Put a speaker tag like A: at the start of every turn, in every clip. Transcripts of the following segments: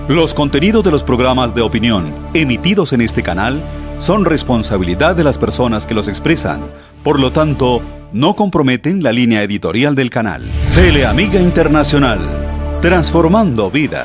A: Los contenidos de los programas de opinión emitidos en este canal son responsabilidad de las personas que los expresan. Por lo tanto, no comprometen la línea editorial del canal. Teleamiga Internacional, transformando vidas.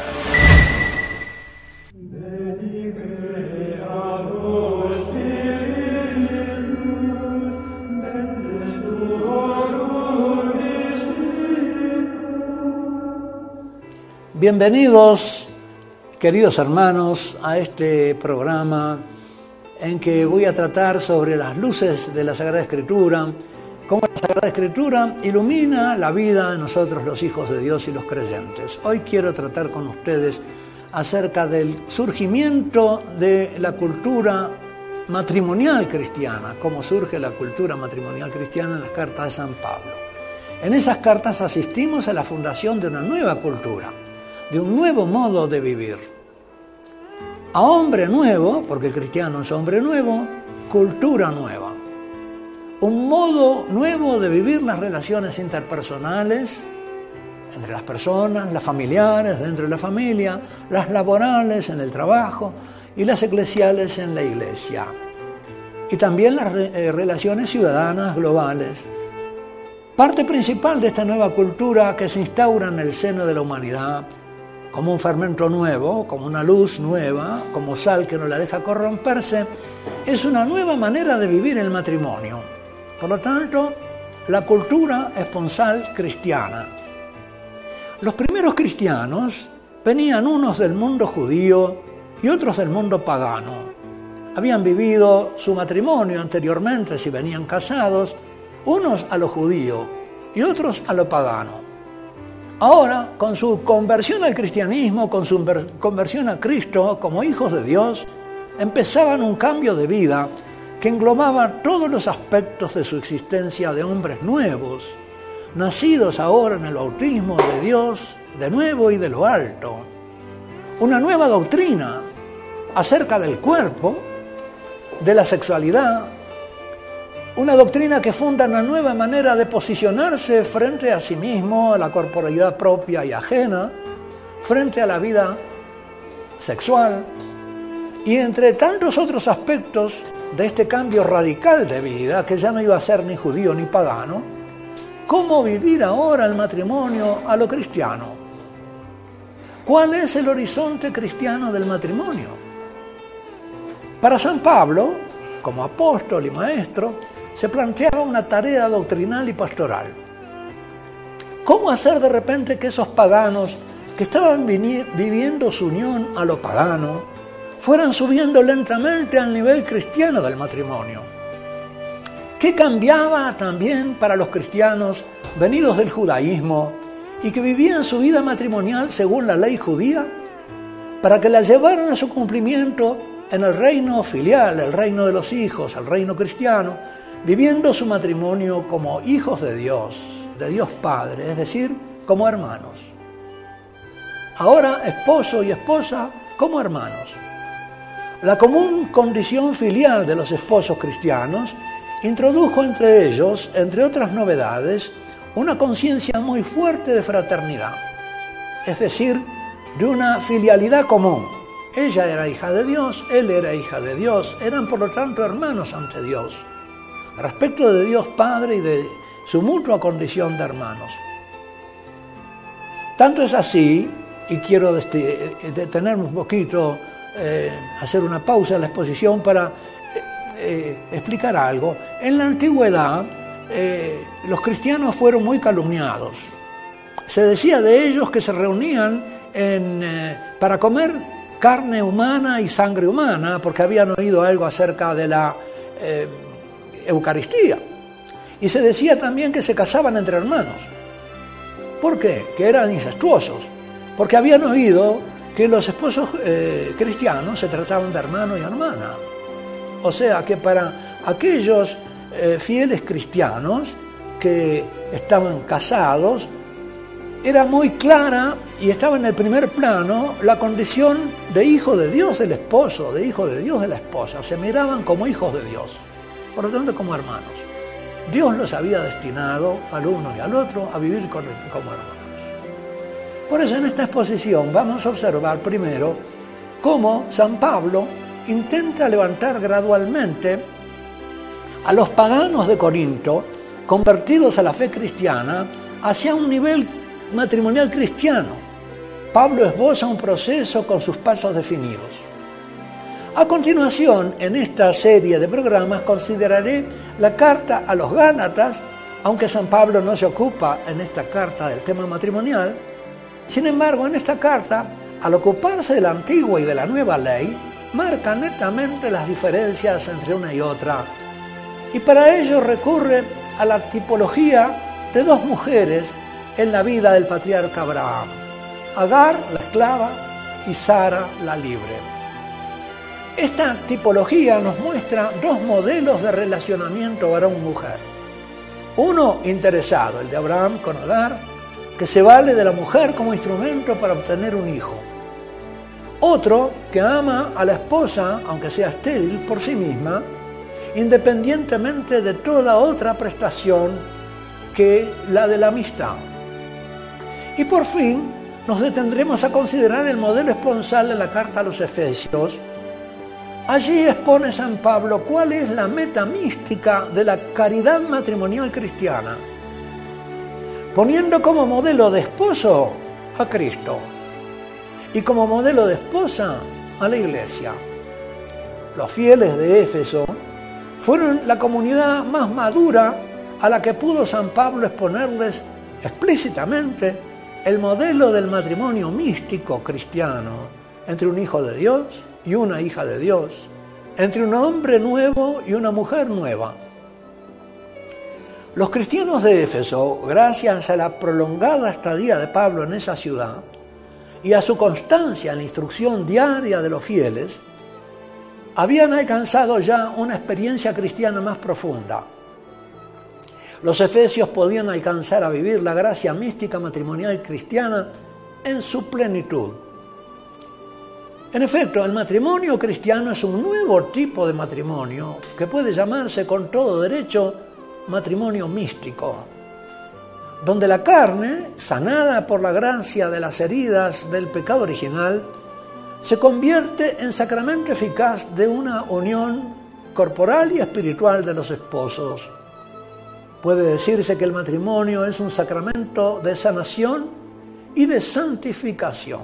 B: Bienvenidos, queridos hermanos, a este programa en que voy a tratar sobre las luces de la Sagrada Escritura, cómo la Sagrada Escritura ilumina la vida de nosotros los hijos de Dios y los creyentes. Hoy quiero tratar con ustedes acerca del surgimiento de la cultura matrimonial cristiana, cómo surge la cultura matrimonial cristiana en las cartas de San Pablo. En esas cartas asistimos a la fundación de una nueva cultura, de un nuevo modo de vivir. A hombre nuevo, porque cristiano es hombre nuevo, cultura nueva. Un modo nuevo de vivir las relaciones interpersonales entre las personas, las familiares dentro de la familia, las laborales en el trabajo y las eclesiales en la iglesia. Y también las relaciones ciudadanas globales. Parte principal de esta nueva cultura que se instaura en el seno de la humanidad como un fermento nuevo, como una luz nueva, como sal que no la deja corromperse, es una nueva manera de vivir el matrimonio. Por lo tanto, la cultura esponsal cristiana. Los primeros cristianos venían unos del mundo judío y otros del mundo pagano. Habían vivido su matrimonio anteriormente, si venían casados, unos a lo judío y otros a lo pagano. Ahora, con su conversión al cristianismo, con su conversión a Cristo como hijos de Dios, empezaban un cambio de vida que englobaba todos los aspectos de su existencia de hombres nuevos, nacidos ahora en el bautismo de Dios, de nuevo y de lo alto. Una nueva doctrina acerca del cuerpo, de la sexualidad, una doctrina que funda una nueva manera de posicionarse frente a sí mismo, a la corporalidad propia y ajena, frente a la vida sexual, y entre tantos otros aspectos de este cambio radical de vida, que ya no iba a ser ni judío ni pagano, cómo vivir ahora el matrimonio a lo cristiano. ¿Cuál es el horizonte cristiano del matrimonio? Para San Pablo, como apóstol y maestro, se planteaba una tarea doctrinal y pastoral. ¿Cómo hacer de repente que esos paganos que estaban viviendo su unión a lo pagano fueran subiendo lentamente al nivel cristiano del matrimonio? ¿Qué cambiaba también para los cristianos venidos del judaísmo y que vivían su vida matrimonial según la ley judía para que la llevaran a su cumplimiento en el reino filial, el reino de los hijos, el reino cristiano, viviendo su matrimonio como hijos de Dios Padre, es decir, como hermanos? Ahora esposo y esposa como hermanos. La común condición filial de los esposos cristianos introdujo entre ellos, entre otras novedades, una conciencia muy fuerte de fraternidad, es decir, de una filialidad común. Ella era hija de Dios, él era hija de Dios, eran por lo tanto hermanos ante Dios, respecto de Dios Padre y de su mutua condición de hermanos. Tanto es así, y quiero detenerme un poquito, hacer una pausa en la exposición para explicar algo. En la antigüedad, los cristianos fueron muy calumniados. Se decía de ellos que se reunían para comer carne humana y sangre humana, porque habían oído algo acerca de la Eucaristía. Y se decía también que se casaban entre hermanos. ¿Por qué? Que eran incestuosos, porque habían oído que los esposos cristianos se trataban de hermano y hermana. O sea que para aquellos fieles cristianos que estaban casados, era muy clara y estaba en el primer plano la condición de hijo de Dios del esposo, de hijo de Dios de la esposa. Se miraban como hijos de Dios, por lo tanto como hermanos. Dios los había destinado al uno y al otro a vivir como hermanos. Por eso en esta exposición vamos a observar primero cómo San Pablo intenta levantar gradualmente a los paganos de Corinto, convertidos a la fe cristiana, hacia un nivel matrimonial cristiano. Pablo esboza un proceso con sus pasos definidos. A continuación, en esta serie de programas, consideraré la carta a los Gálatas, aunque San Pablo no se ocupa en esta carta del tema matrimonial. Sin embargo, en esta carta, al ocuparse de la antigua y de la nueva ley, marca netamente las diferencias entre una y otra. Y para ello recurre a la tipología de dos mujeres en la vida del patriarca Abraham: Agar, la esclava, y Sara, la libre. Esta tipología nos muestra dos modelos de relacionamiento varón-mujer. Uno interesado, el de Abraham con Agar, que se vale de la mujer como instrumento para obtener un hijo. Otro que ama a la esposa, aunque sea estéril, por sí misma, independientemente de toda otra prestación que la de la amistad. Y por fin nos detendremos a considerar el modelo esponsal de la carta a los Efesios. Allí expone San Pablo cuál es la meta mística de la caridad matrimonial cristiana, poniendo como modelo de esposo a Cristo y como modelo de esposa a la Iglesia. Los fieles de Éfeso fueron la comunidad más madura a la que pudo San Pablo exponerles explícitamente el modelo del matrimonio místico cristiano entre un hijo de Dios y una hija de Dios, entre un hombre nuevo y una mujer nueva. Los cristianos de Éfeso, gracias a la prolongada estadía de Pablo en esa ciudad y a su constancia en la instrucción diaria de los fieles, habían alcanzado ya una experiencia cristiana más profunda. Los efesios podían alcanzar a vivir la gracia mística matrimonial cristiana en su plenitud. En efecto, el matrimonio cristiano es un nuevo tipo de matrimonio que puede llamarse con todo derecho matrimonio místico, donde la carne, sanada por la gracia de las heridas del pecado original, se convierte en sacramento eficaz de una unión corporal y espiritual de los esposos. Puede decirse que el matrimonio es un sacramento de sanación y de santificación.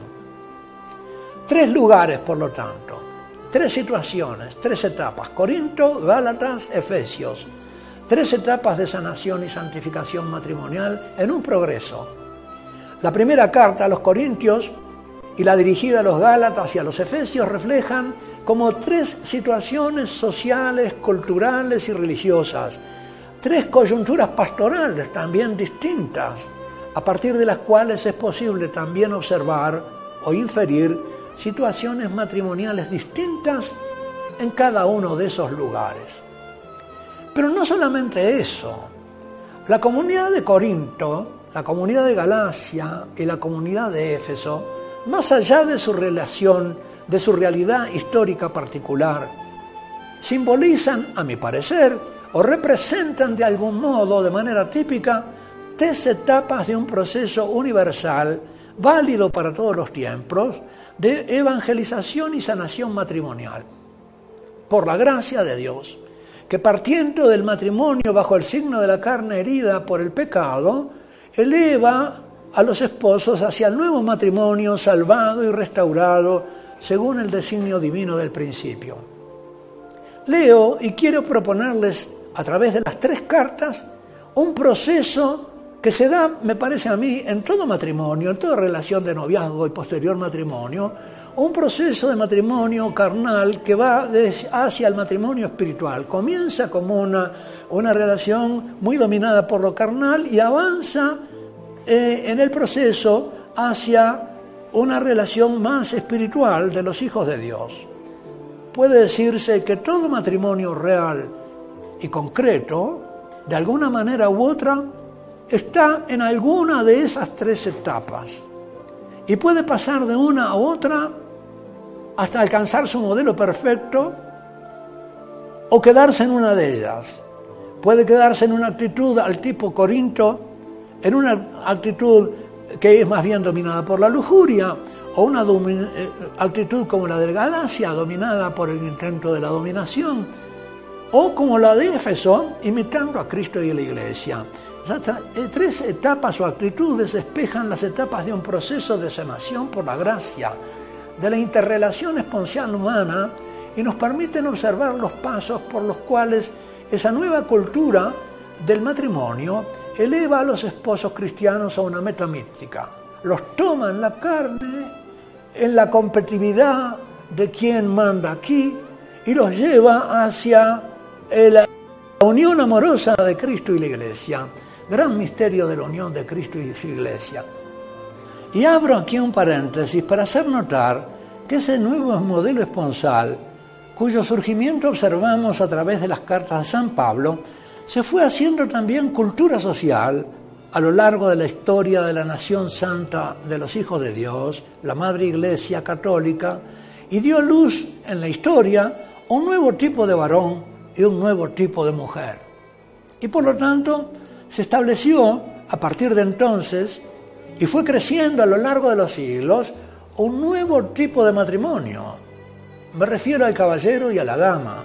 B: 3 lugares, por lo tanto, 3 situaciones, 3 etapas: Corinto, Gálatas, Efesios. 3 etapas de sanación y santificación matrimonial en un progreso. La primera carta a los Corintios y la dirigida a los Gálatas y a los Efesios reflejan como 3 situaciones sociales, culturales y religiosas, 3 coyunturas pastorales también distintas, a partir de las cuales es posible también observar o inferir situaciones matrimoniales distintas en cada uno de esos lugares. Pero no solamente eso. La comunidad de Corinto, la comunidad de Galacia y la comunidad de Éfeso, más allá de su relación, de su realidad histórica particular, simbolizan, a mi parecer, o representan de algún modo, de manera típica, 3 etapas de un proceso universal, válido para todos los tiempos, de evangelización y sanación matrimonial. Por la gracia de Dios, que partiendo del matrimonio bajo el signo de la carne herida por el pecado, eleva a los esposos hacia el nuevo matrimonio salvado y restaurado según el designio divino del principio. Leo y quiero proponerles a través de las 3 cartas un proceso que se da, me parece a mí, en todo matrimonio, en toda relación de noviazgo y posterior matrimonio, un proceso de matrimonio carnal que va hacia el matrimonio espiritual. Comienza como una relación muy dominada por lo carnal y avanza en el proceso hacia una relación más espiritual de los hijos de Dios. Puede decirse que todo matrimonio real y concreto, de alguna manera u otra, está en alguna de esas 3 etapas y puede pasar de una a otra hasta alcanzar su modelo perfecto o quedarse en una de ellas. Puede quedarse en una actitud al tipo Corinto, en una actitud que es más bien dominada por la lujuria, o una actitud como la de Galacia, dominada por el intento de la dominación, o como la de Éfeso, imitando a Cristo y a la Iglesia. Esas tres etapas o actitudes despejan las etapas de un proceso de sanación por la gracia, de la interrelación esponcial humana, y nos permiten observar los pasos por los cuales esa nueva cultura del matrimonio eleva a los esposos cristianos a una meta mística. Los toma en la carne, en la competitividad de quién manda aquí, y los lleva hacia la unión amorosa de Cristo y la Iglesia. Gran misterio de la unión de Cristo y su Iglesia. Y abro aquí un paréntesis para hacer notar que ese nuevo modelo esponsal, cuyo surgimiento observamos a través de las cartas de San Pablo, se fue haciendo también cultura social a lo largo de la historia de la nación santa de los hijos de Dios, la Madre Iglesia Católica, y dio a luz en la historia un nuevo tipo de varón y un nuevo tipo de mujer. Y por lo tanto se estableció a partir de entonces, y fue creciendo a lo largo de los siglos, un nuevo tipo de matrimonio. Me refiero al caballero y a la dama.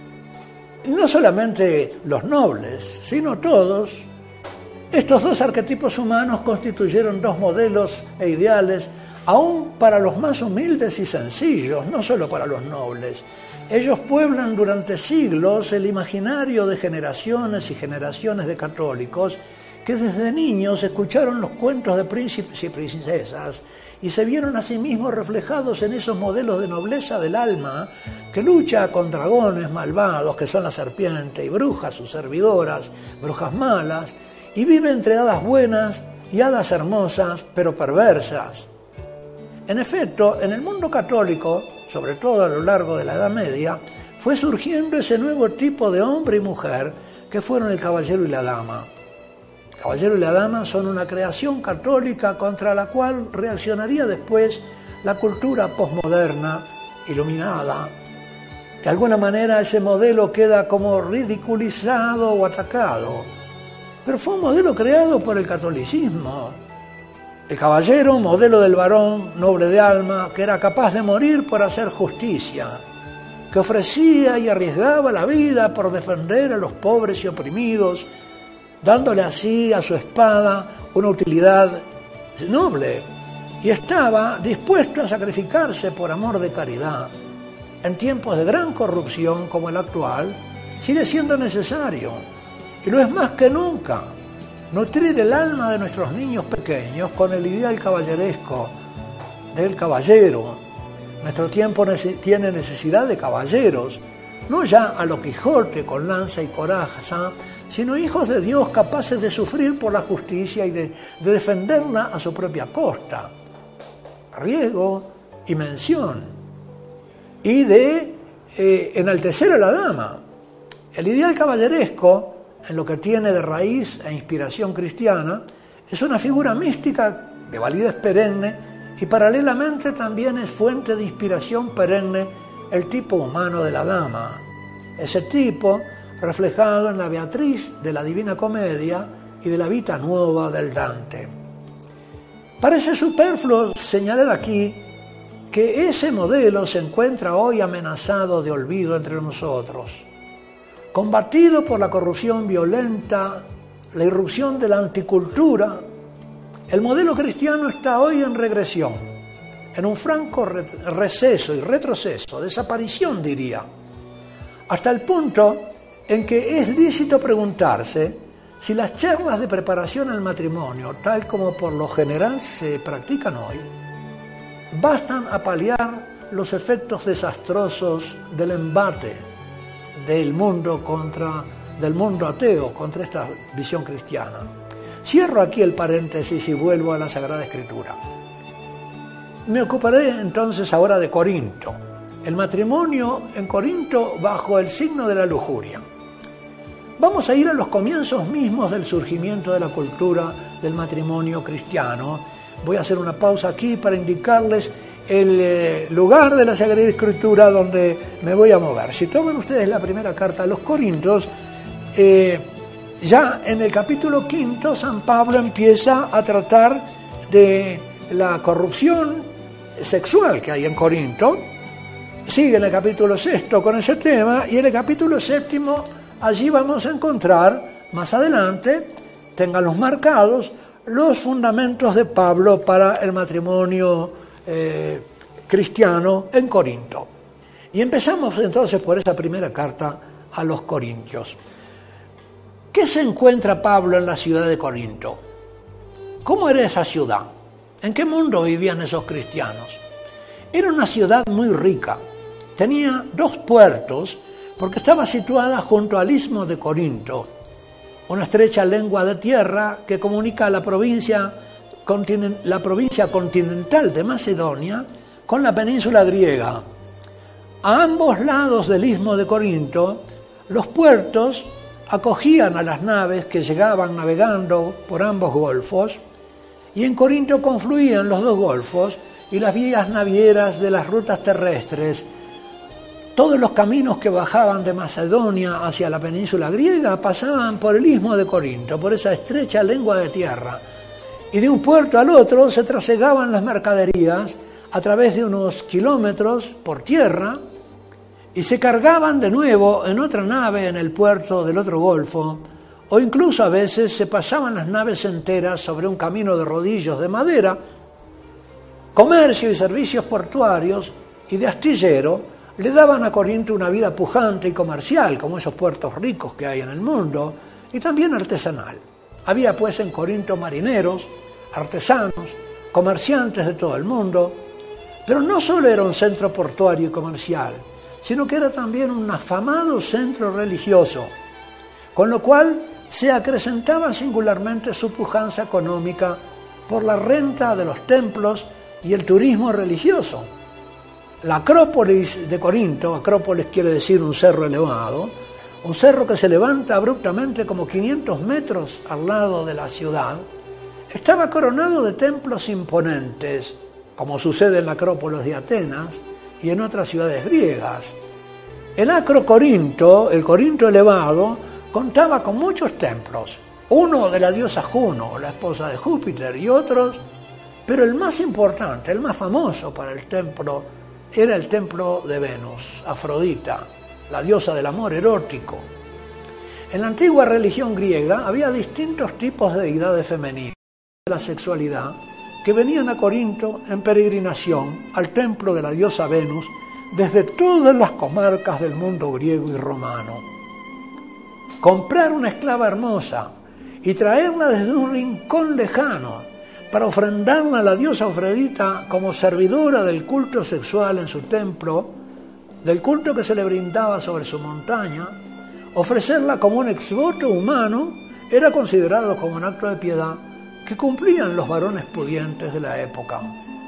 B: No solamente los nobles, sino todos. Estos dos arquetipos humanos constituyeron dos modelos e ideales, aún para los más humildes y sencillos, no solo para los nobles. Ellos pueblan durante siglos el imaginario de generaciones y generaciones de católicos que desde niños escucharon los cuentos de príncipes y princesas y se vieron a sí mismos reflejados en esos modelos de nobleza del alma que lucha con dragones malvados, que son la serpiente, y brujas, sus servidoras, brujas malas, y vive entre hadas buenas y hadas hermosas, pero perversas. En efecto, en el mundo católico, sobre todo a lo largo de la Edad Media, fue surgiendo ese nuevo tipo de hombre y mujer que fueron el caballero y la dama. El caballero y la dama son una creación católica contra la cual reaccionaría después la cultura posmoderna, iluminada. De alguna manera ese modelo queda como ridiculizado o atacado, pero fue un modelo creado por el catolicismo. El caballero, modelo del varón noble de alma, que era capaz de morir por hacer justicia, que ofrecía y arriesgaba la vida por defender a los pobres y oprimidos, dándole así a su espada una utilidad noble, y estaba dispuesto a sacrificarse por amor de caridad. En tiempos de gran corrupción como el actual, sigue siendo necesario, y lo es más que nunca, nutrir el alma de nuestros niños pequeños con el ideal caballeresco del caballero. Nuestro tiempo tiene necesidad de caballeros, no ya a lo Quijote con lanza y coraza, sino hijos de Dios capaces de sufrir por la justicia y de defenderla a su propia costa, riesgo y mención, y de enaltecer a la dama. El ideal caballeresco, en lo que tiene de raíz e inspiración cristiana, es una figura mística de validez perenne y paralelamente también es fuente de inspiración perenne el tipo humano de la dama. Ese tipo reflejado en la Beatriz de la Divina Comedia y de la Vita Nuova del Dante. Parece superfluo señalar aquí que ese modelo se encuentra hoy amenazado de olvido entre nosotros, combatido por la corrupción violenta, la irrupción de la anticultura. El modelo cristiano está hoy en regresión, en un franco receso y retroceso, desaparición diría, hasta el punto en que es lícito preguntarse si las charlas de preparación al matrimonio, tal como por lo general se practican hoy, bastan a paliar los efectos desastrosos del embate del mundo ateo contra esta visión cristiana. Cierro aquí el paréntesis y vuelvo a la Sagrada Escritura. Me ocuparé entonces ahora de Corinto, el matrimonio en Corinto bajo el signo de la lujuria. Vamos a ir a los comienzos mismos del surgimiento de la cultura del matrimonio cristiano. Voy a hacer una pausa aquí para indicarles el lugar de la Sagrada Escritura donde me voy a mover. Si toman ustedes la primera carta a los Corintios, ya en el capítulo 5, San Pablo empieza a tratar de la corrupción sexual que hay en Corinto. Sigue en el capítulo 6 con ese tema, y en el capítulo 7 allí vamos a encontrar más adelante, ténganlos marcados, los fundamentos de Pablo para el matrimonio cristiano en Corinto. Y empezamos entonces por esa primera carta a los Corintios. ¿Qué se encuentra Pablo en la ciudad de Corinto? ¿Cómo era esa ciudad? ¿En qué mundo vivían esos cristianos? Era una ciudad muy rica. Tenía 2 puertos porque estaba situada junto al istmo de Corinto, una estrecha lengua de tierra que comunica la provincia continental de Macedonia con la península griega. A ambos lados del istmo de Corinto, los puertos acogían a las naves que llegaban navegando por ambos golfos, y en Corinto confluían los 2 golfos y las vías navieras de las rutas terrestres. Todos los caminos que bajaban de Macedonia hacia la península griega pasaban por el istmo de Corinto, por esa estrecha lengua de tierra. Y de un puerto al otro se trasegaban las mercaderías a través de unos kilómetros por tierra y se cargaban de nuevo en otra nave en el puerto del otro golfo, o incluso a veces se pasaban las naves enteras sobre un camino de rodillos de madera. Comercio y servicios portuarios y de astillero le daban a Corinto una vida pujante y comercial, como esos puertos ricos que hay en el mundo, y también artesanal. Había pues en Corinto marineros, artesanos, comerciantes de todo el mundo, pero no solo era un centro portuario y comercial, sino que era también un afamado centro religioso, con lo cual se acrecentaba singularmente su pujanza económica por la renta de los templos y el turismo religioso. La Acrópolis de Corinto, Acrópolis quiere decir un cerro elevado, un cerro que se levanta abruptamente como 500 metros al lado de la ciudad, estaba coronado de templos imponentes, como sucede en la Acrópolis de Atenas y en otras ciudades griegas. El Acrocorinto, el Corinto elevado, contaba con muchos templos, uno de la diosa Juno, la esposa de Júpiter, y otros, pero el más importante, el más famoso para el templo, era el templo de Venus, Afrodita, la diosa del amor erótico. En la antigua religión griega había distintos tipos de deidades femeninas de la sexualidad que venían a Corinto en peregrinación al templo de la diosa Venus desde todas las comarcas del mundo griego y romano. Comprar una esclava hermosa y traerla desde un rincón lejano para ofrendarla a la diosa Afrodita como servidora del culto sexual en su templo, del culto que se le brindaba sobre su montaña, ofrecerla como un exvoto humano era considerado como un acto de piedad que cumplían los varones pudientes de la época.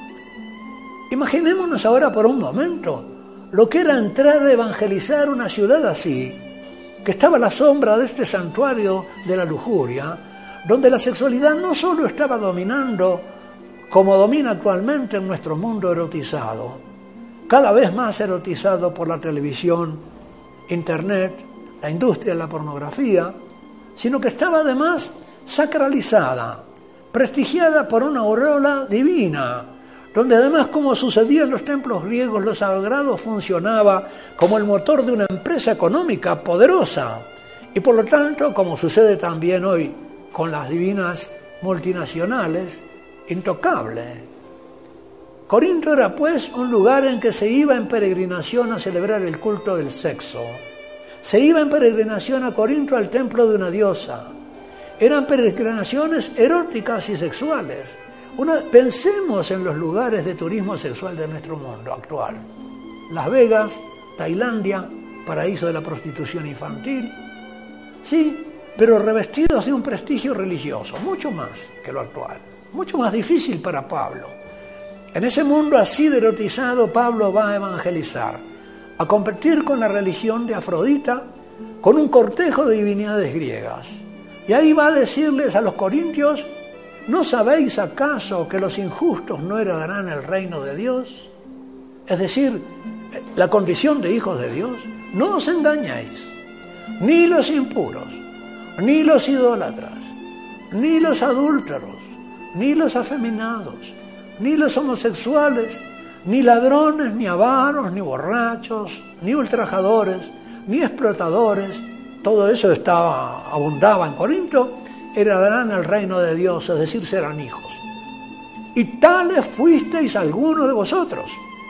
B: Imaginémonos ahora por un momento lo que era entrar a evangelizar una ciudad así, que estaba a la sombra de este santuario de la lujuria, donde la sexualidad no solo estaba dominando como domina actualmente en nuestro mundo erotizado, cada vez más erotizado por la televisión, internet, la industria de la pornografía, sino que estaba además sacralizada, prestigiada por una aureola divina, donde además, como sucedía en los templos griegos, lo sagrado funcionaba como el motor de una empresa económica poderosa, y por lo tanto, como sucede también hoy con las divinas multinacionales, intocable. Corinto era pues un lugar en que se iba en peregrinación a celebrar el culto del sexo. Se iba en peregrinación a Corinto al templo de una diosa. Eran peregrinaciones eróticas y sexuales. Pensemos en los lugares de turismo sexual de nuestro mundo actual. Las Vegas, Tailandia, paraíso de la prostitución infantil. Sí, pero revestidos de un prestigio religioso, mucho más que lo actual, mucho más difícil para Pablo. En ese mundo así de erotizado, Pablo va a evangelizar, a competir con la religión de Afrodita, con un cortejo de divinidades griegas. Y ahí va a decirles a los corintios: ¿no sabéis acaso que los injustos no heredarán el reino de Dios? Es decir, la condición de hijos de Dios. No os engañéis, ni los impuros, ni los idólatras, ni los adúlteros, ni los afeminados, ni los homosexuales, ni ladrones, ni avaros, ni borrachos, ni ultrajadores, ni explotadores, todo eso abundaba en Corinto, heredarán el reino de Dios, es decir, serán hijos. Y tales fuisteis algunos de vosotros.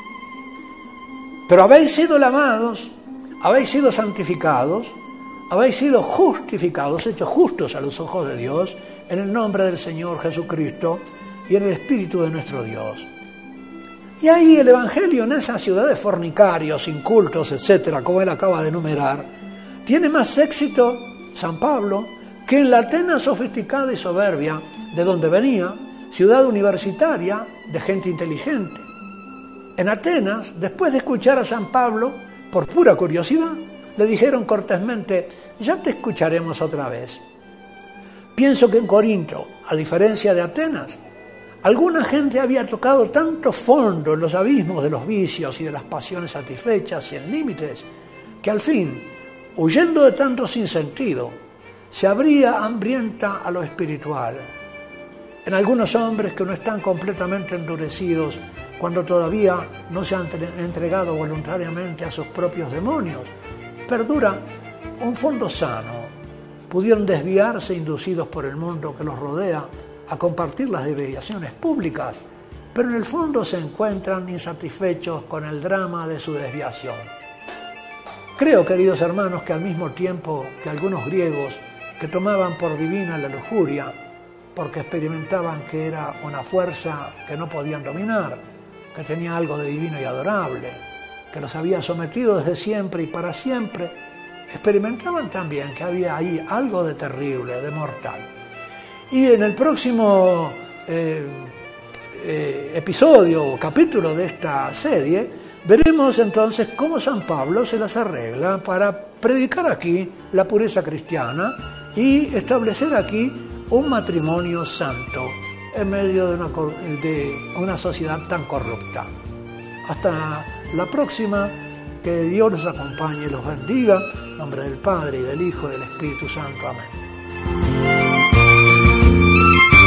B: Pero habéis sido lavados, habéis sido santificados, habéis sido justificados, hechos justos a los ojos de Dios, en el nombre del Señor Jesucristo y en el Espíritu de nuestro Dios. Y ahí el Evangelio en esa ciudad de fornicarios, incultos, etcétera, como él acaba de enumerar, tiene más éxito, San Pablo, que en la Atenas sofisticada y soberbia, de donde venía, ciudad universitaria de gente inteligente. En Atenas, después de escuchar a San Pablo, por pura curiosidad, le dijeron cortésmente: ya te escucharemos otra vez. Pienso que en Corinto, a diferencia de Atenas, alguna gente había tocado tanto fondo en los abismos de los vicios y de las pasiones satisfechas sin límites, que al fin, huyendo de tanto sinsentido, se abría hambrienta a lo espiritual. En algunos hombres que no están completamente endurecidos cuando todavía no se han entregado voluntariamente a sus propios demonios, perdura un fondo sano. Pudieron desviarse inducidos por el mundo que los rodea a compartir las desviaciones públicas, pero en el fondo se encuentran insatisfechos con el drama de su desviación. Creo, queridos hermanos, que al mismo tiempo que algunos griegos que tomaban por divina la lujuria, porque experimentaban que era una fuerza que no podían dominar, que tenía algo de divino y adorable, que los había sometido desde siempre y para siempre, experimentaban también que había ahí algo de terrible, de mortal. Y en el próximo episodio o capítulo de esta serie, veremos entonces cómo San Pablo se las arregla para predicar aquí la pureza cristiana y establecer aquí un matrimonio santo en medio de una sociedad tan corrupta. Hasta la próxima, que Dios los acompañe y los bendiga, en nombre del Padre, y del Hijo, y del Espíritu Santo. Amén.